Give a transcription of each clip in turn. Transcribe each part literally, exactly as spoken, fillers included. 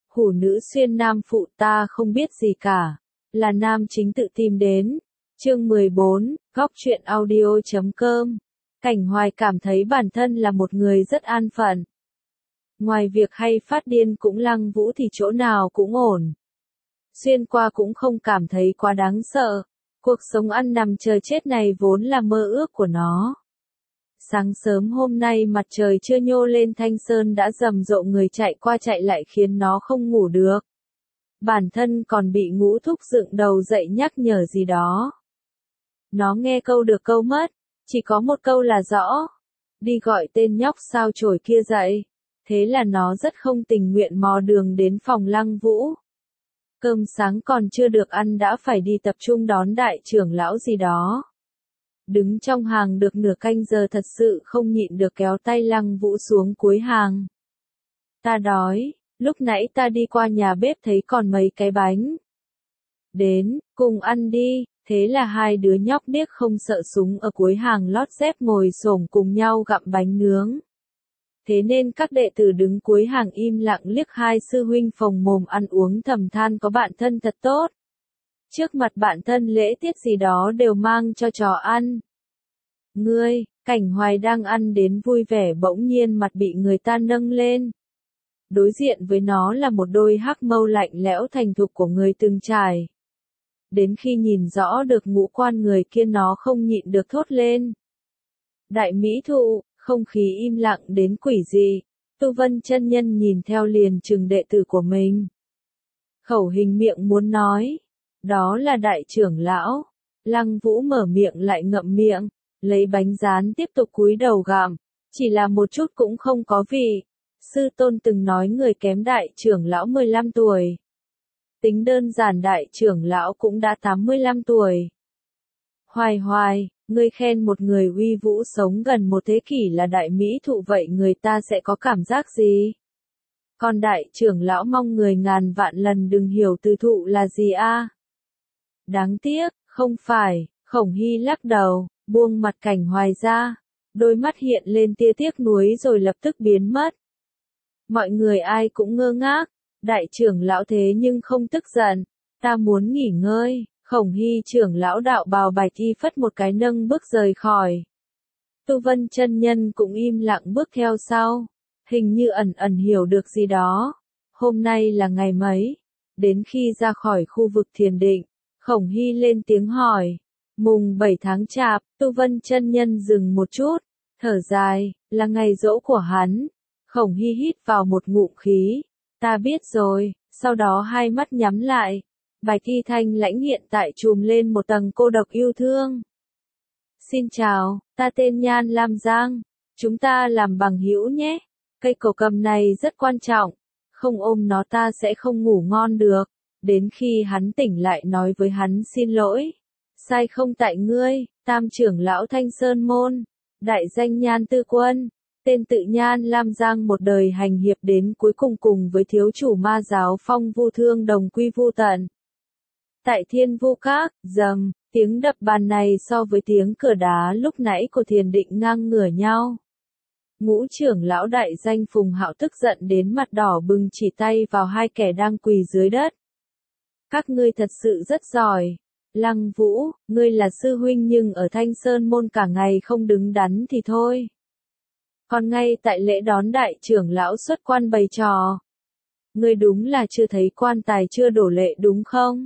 Hủ nữ xuyên nam phụ ta không biết gì cả. Là nam chính tự tìm đến. Chương mười bốn, góc truyện audio chấm com. Cảnh Hoài cảm thấy bản thân là một người rất an phận. Ngoài việc hay phát điên cũng Lăng Vũ thì chỗ nào cũng ổn. Xuyên qua cũng không cảm thấy quá đáng sợ. Cuộc sống ăn nằm chờ chết này vốn là mơ ước của nó. Sáng sớm hôm nay mặt trời chưa nhô lên Thanh Sơn đã rầm rộ người chạy qua chạy lại khiến nó không ngủ được. Bản thân còn bị Ngũ Thúc dựng đầu dậy nhắc nhở gì đó. Nó nghe câu được câu mất, chỉ có một câu là rõ. Đi gọi tên nhóc sao chổi kia dậy. Thế là nó rất không tình nguyện mò đường đến phòng Lăng Vũ. Cơm sáng còn chưa được ăn đã phải đi tập trung đón đại trưởng lão gì đó. Đứng trong hàng được nửa canh giờ thật sự không nhịn được kéo tay Lăng Vũ xuống cuối hàng. Ta đói, lúc nãy ta đi qua nhà bếp thấy còn mấy cái bánh. Đến, cùng ăn đi, thế là hai đứa nhóc điếc không sợ súng ở cuối hàng lót dép ngồi xổm cùng nhau gặm bánh nướng. Thế nên các đệ tử đứng cuối hàng im lặng liếc hai sư huynh phồng mồm ăn uống thầm than có bạn thân thật tốt. Trước mặt bạn thân lễ tiết gì đó đều mang cho trò ăn. Ngươi, Cảnh Hoài đang ăn đến vui vẻ bỗng nhiên mặt bị người ta nâng lên. Đối diện với nó là một đôi hắc mâu lạnh lẽo thành thục của người từng trải. Đến khi nhìn rõ được ngũ quan người kia nó không nhịn được thốt lên. Đại mỹ thụ, không khí im lặng đến quỷ dị. Tu Vân chân nhân nhìn theo liền chừng đệ tử của mình. Khẩu hình miệng muốn nói. Đó là đại trưởng lão. Lăng Vũ mở miệng lại ngậm miệng. Lấy bánh rán tiếp tục cúi đầu gặm. Chỉ là một chút cũng không có vị. Sư tôn từng nói người kém đại trưởng lão mười lăm tuổi. Tính đơn giản đại trưởng lão cũng đã tám mươi lăm tuổi. Hoài Hoài, ngươi khen một người uy vũ sống gần một thế kỷ là đại mỹ thụ vậy người ta sẽ có cảm giác gì? Còn đại trưởng lão mong người ngàn vạn lần đừng hiểu từ thụ là gì a. À? Đáng tiếc, không phải, Khổng Hy lắc đầu, buông mặt Cảnh Hoài ra, đôi mắt hiện lên tia tiếc nuối rồi lập tức biến mất. Mọi người ai cũng ngơ ngác, đại trưởng lão thế nhưng không tức giận, ta muốn nghỉ ngơi. Khổng Hy trưởng lão đạo bào bạch y phất một cái nâng bước rời khỏi. Tu Vân chân nhân cũng im lặng bước theo sau, hình như ẩn ẩn hiểu được gì đó. Hôm nay là ngày mấy? Đến khi ra khỏi khu vực thiền định, Khổng Hy lên tiếng hỏi. Mùng bảy tháng Chạp, Tu Vân chân nhân dừng một chút, thở dài, là ngày giỗ của hắn. Khổng Hy hít vào một ngụm khí, ta biết rồi, sau đó hai mắt nhắm lại. Bạch y thanh lãnh hiện tại trùm lên một tầng cô độc yêu thương. Xin chào, ta tên Nhan Lam Giang, chúng ta làm bằng hữu nhé. Cây cổ cầm này rất quan trọng, không ôm nó ta sẽ không ngủ ngon được. Đến khi hắn tỉnh lại nói với hắn xin lỗi. Sai không tại ngươi, tam trưởng lão Thanh Sơn Môn, đại danh Nhan Tư Quân. Tên tự Nhan Lam Giang một đời hành hiệp đến cuối cùng cùng với thiếu chủ ma giáo Phong Vu Thương đồng quy vu tận. Tại Thiên Vu Các, rầm, tiếng đập bàn này so với tiếng cửa đá lúc nãy của thiền định ngang ngửa nhau. Ngũ trưởng lão đại danh Phùng Hạo tức giận đến mặt đỏ bừng chỉ tay vào hai kẻ đang quỳ dưới đất. Các ngươi thật sự rất giỏi. Lăng Vũ, ngươi là sư huynh nhưng ở Thanh Sơn Môn cả ngày không đứng đắn thì thôi. Còn ngay tại lễ đón đại trưởng lão xuất quan bày trò. Ngươi đúng là chưa thấy quan tài chưa đổ lệ đúng không?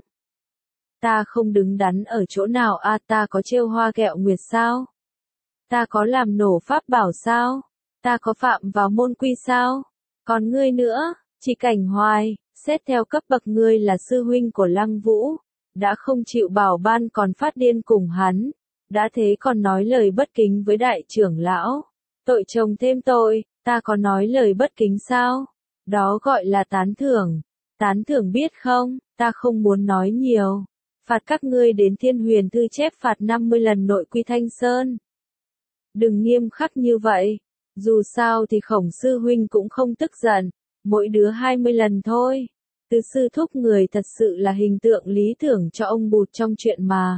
Ta không đứng đắn ở chỗ nào a à, ta có trêu hoa gẹo nguyệt sao? Ta có làm nổ pháp bảo sao? Ta có phạm vào môn quy sao? Còn ngươi nữa, chỉ Cảnh Hoài, xét theo cấp bậc ngươi là sư huynh của Lăng Vũ, đã không chịu bảo ban còn phát điên cùng hắn, đã thế còn nói lời bất kính với đại trưởng lão, tội chồng thêm tội, ta có nói lời bất kính sao? Đó gọi là tán thưởng, tán thưởng biết không, ta không muốn nói nhiều. Phạt các ngươi đến Thiên Huyền Thư chép phạt năm mươi lần nội quy Thanh Sơn. Đừng nghiêm khắc như vậy, dù sao thì Khổng sư huynh cũng không tức giận, mỗi đứa hai mươi lần thôi. Từ sư thúc người thật sự là hình tượng lý tưởng cho ông Bụt trong chuyện mà.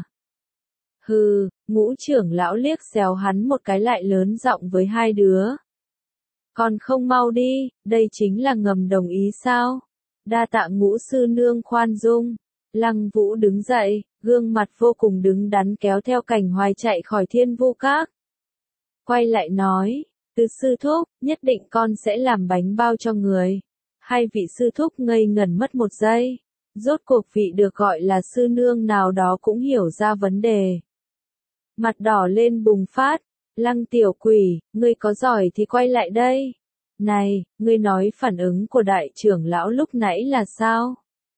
Hừ, Ngũ trưởng lão liếc xéo hắn một cái lại lớn giọng với hai đứa. Còn không mau đi, đây chính là ngầm đồng ý sao? Đa tạ Ngũ sư nương khoan dung. Lăng Vũ đứng dậy, gương mặt vô cùng đứng đắn kéo theo Cảnh Hoài chạy khỏi Thiên Vu Các. Quay lại nói, Từ sư thúc, nhất định con sẽ làm bánh bao cho người. Hai vị sư thúc ngây ngẩn mất một giây. Rốt cuộc vị được gọi là sư nương nào đó cũng hiểu ra vấn đề. Mặt đỏ lên bùng phát, Lăng tiểu quỷ, ngươi có giỏi thì quay lại đây. Này, ngươi nói phản ứng của đại trưởng lão lúc nãy là sao?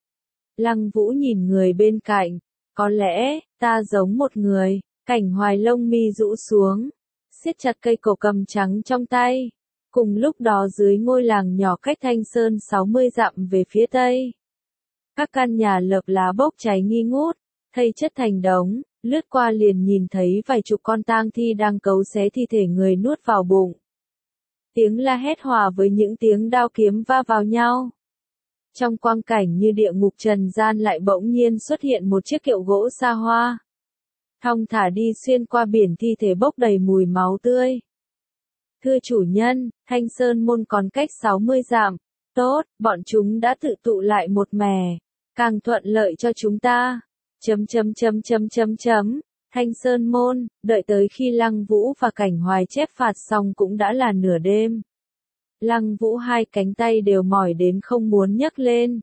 Lăng Vũ nhìn người bên cạnh, có lẽ, ta giống một người, Cảnh Hoài lông mi rũ xuống, siết chặt cây cổ cầm trắng trong tay. Cùng lúc đó dưới ngôi làng nhỏ cách Thanh Sơn sáu mươi dặm về phía tây. Các căn nhà lợp lá bốc cháy nghi ngút, thây chất thành đống, lướt qua liền nhìn thấy vài chục con tang thi đang cấu xé thi thể người nuốt vào bụng. Tiếng la hét hòa với những tiếng đao kiếm va vào nhau. Trong quang cảnh như địa ngục trần gian lại bỗng nhiên xuất hiện một chiếc kiệu gỗ xa hoa. Thong thả đi xuyên qua biển thi thể bốc đầy mùi máu tươi. Thưa chủ nhân, Thanh Sơn môn còn cách sáu mươi dặm. Tốt, bọn chúng đã tự tụ lại một mẻ. Càng thuận lợi cho chúng ta. Chấm chấm chấm chấm chấm chấm. Thanh Sơn môn, đợi tới khi Lăng Vũ và Cảnh Hoài chép phạt xong cũng đã là nửa đêm. Lăng Vũ hai cánh tay đều mỏi đến không muốn nhấc lên.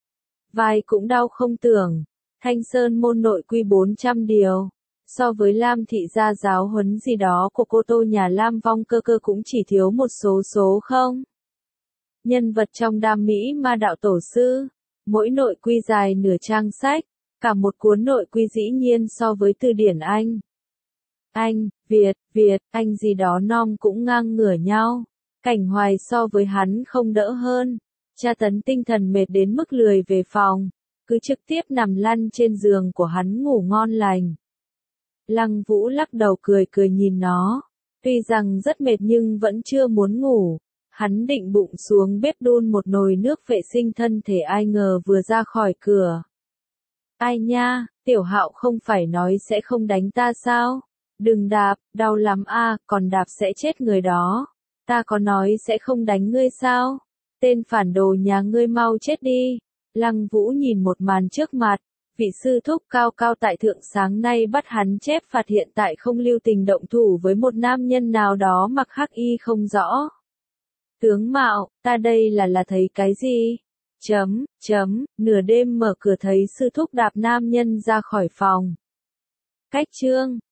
Vai cũng đau không tưởng. Thanh Sơn môn nội quy bốn trăm điều. So với Lam thị gia giáo huấn gì đó của cô Tô nhà Lam Vong Cơ Cơ cũng chỉ thiếu một số số không. Nhân vật trong Đam Mỹ Ma Đạo Tổ Sư. Mỗi nội quy dài nửa trang sách. Cả một cuốn nội quy dĩ nhiên so với từ điển Anh. Anh, Việt, Việt, Anh gì đó nom cũng ngang ngửa nhau. Cảnh Hoài so với hắn không đỡ hơn. Tra tấn tinh thần mệt đến mức lười về phòng. Cứ trực tiếp nằm lăn trên giường của hắn ngủ ngon lành. Lăng Vũ lắc đầu cười cười nhìn nó. Tuy rằng rất mệt nhưng vẫn chưa muốn ngủ. Hắn định bụng xuống bếp đun một nồi nước vệ sinh thân thể, ai ngờ vừa ra khỏi cửa. Ai nha, Tiểu Hạo không phải nói sẽ không đánh ta sao? Đừng đạp, đau lắm a, còn đạp sẽ chết người đó. Ta có nói sẽ không đánh ngươi sao? Tên phản đồ nhà ngươi mau chết đi. Lăng Vũ nhìn một màn trước mặt. Vị sư thúc cao cao tại thượng sáng nay bắt hắn chép phạt hiện tại không lưu tình động thủ với một nam nhân nào đó mặc hắc y không rõ. Tướng mạo, ta đây là là thấy cái gì? Chấm, chấm, nửa đêm mở cửa thấy sư thúc đạp nam nhân ra khỏi phòng. Cách chương.